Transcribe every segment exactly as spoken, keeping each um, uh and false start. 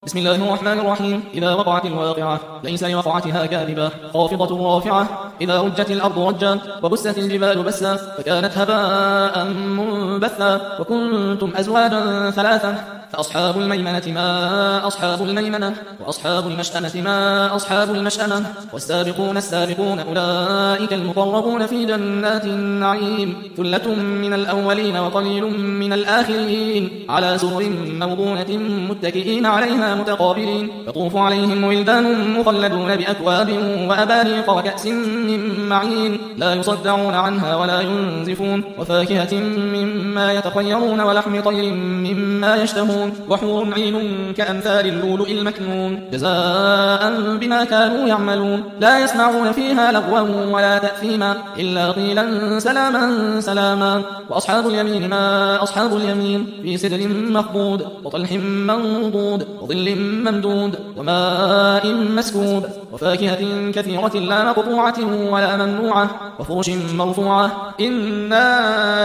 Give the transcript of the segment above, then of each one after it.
بسم الله الرحمن الرحيم. إذا وقعت الواقعة ليس لوقعتها كاذبة خافضة رافعة. إذا رجت الأرض رجا وبست الجبال بسا فكانت هباء منبثا وكنتم أزواجا ثلاثا فأصحاب الميمنة ما أصحاب الميمنة وأصحاب المشأمة ما أصحاب المشأمة والسابقون السابقون أولئك المقربون في جنات النعيم ثلة من الأولين وقليل من الآخرين على سرر موضونة متكئين عليها متقابلين يطوف عليهم ولدان مخلدون بأكواب وأباريق وكأس من معين لا يصدعون عنها ولا ينزفون وفاكهة مما يتخيرون ولحم طير مما يشتهون وحور عين كأمثال اللؤلؤ المكنون جزاء بما كانوا يعملون لا يسمعون فيها لغوا ولا تأثيما إلا قيلا سلاما سلاما. وأصحاب اليمين ما أصحاب اليمين في سدر مخضود وطلح منضود وظل ممدود وماء مسكوب وفاكهة كثيرة لا مقطوعة ولا ممنوعة وفرش مرفوعة إنا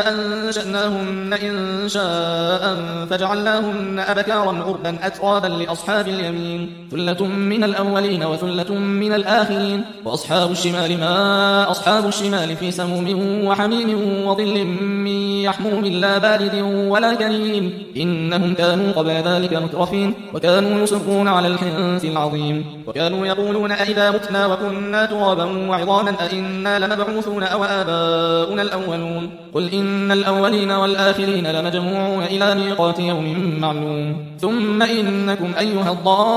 أنشأناهن إن شاء فجعلناهن أبكارا عربا أترابا لأصحاب اليمين ثلة من الأولين وثلة من الآخرين. وأصحاب الشمال ما أصحاب الشمال في سموم وحميم وظل من يحموم لا بارد ولا كريم إنهم كانوا قبل ذلك مترفين وكانوا يصرون على الحنث العظيم وكانوا يقولون أئذا متنا وكنا ترابا وعظاما أئنا لمبعوثون أو آباؤنا الأولون قل إن الأولين والآخرين لمجموعون إلى ميقات يوم معلوم ثم إنكم أيها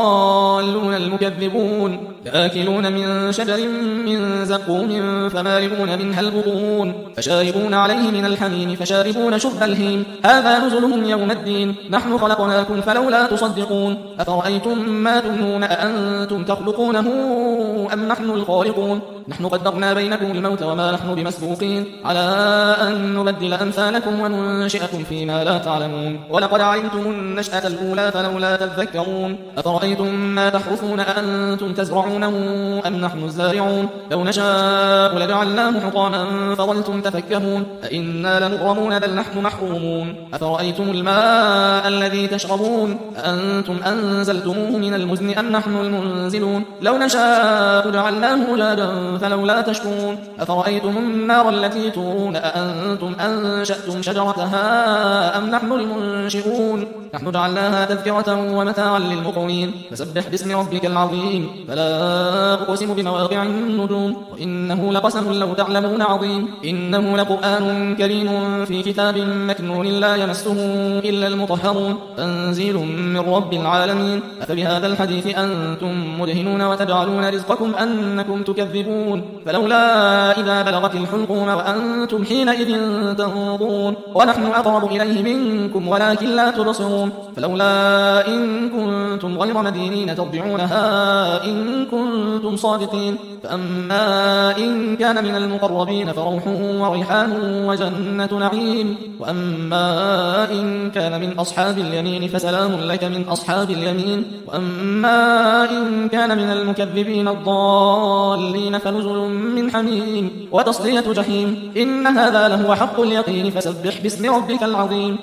الضالون المكذبون لآكلون من شجر من زقوم فمالئون منها البطون فشاربون عليه من الحميم فشاربون شرب الهيم هذا نزلهم يوم الدين نحن خلقناكم فلولا تصدقون أفرأيتم ما تمنون أأنتم تخلقونه أم نحن الخالقون نحن قدرنا بينكم الموت وما نحن بمسبوقين على أن نبدل أمثالكم وننشئكم فيما لا تعلمون ولقد علمتم النشأة الأولى فلولا تذكرون أفرأيتم ما تحرثون أأنتم تزرعونه أم نحن الزارعون لو نشاء لجعلناه حطاما فظلتم تفكهون أئنا لمغرمون بل نحن محرومون أفرأيتم الماء الذي تشربون أأنتم أنزلتموه من المزن أم نحن المنزلون لو نشاء جعلناه أجاجا فلولا تشكرون أفرأيتم النار التي تورون أأنتم أنشأتم شجرتها أم نحن المنشئون نحن جعلناها تذكرة ومتاعا للمقوين فسبح باسم ربك العظيم فلا أقسم بمواقع النجوم وإنه لقسم لو تعلمون عظيم إنه لقرآن كريم في كتاب مكنون لا يمسه إلا المطهرون تنزيل من رب العالمين أفبهذا الحديث أنتم مدهنون وتجعلون رزقكم أنكم تكذبون فلولا إذا بلغت الحلقوم وأنتم حينئذ تنظرون ونحن أقرب إليه منكم ولكن لا تبصرون فلولا إن كنتم غير مدينين ترجعونها إن كنتم صادقين فأما إن كان من المقربين فروح وريحان وجنة نعيم وأما إن كان من أصحاب اليمين فسلام لك من أصحاب اليمين وأما إن كان من المكذبين الضالين فنزل من حميم وتصلية جحيم إن هذا لهو حق اليقين فسبح باسم ربك العظيم.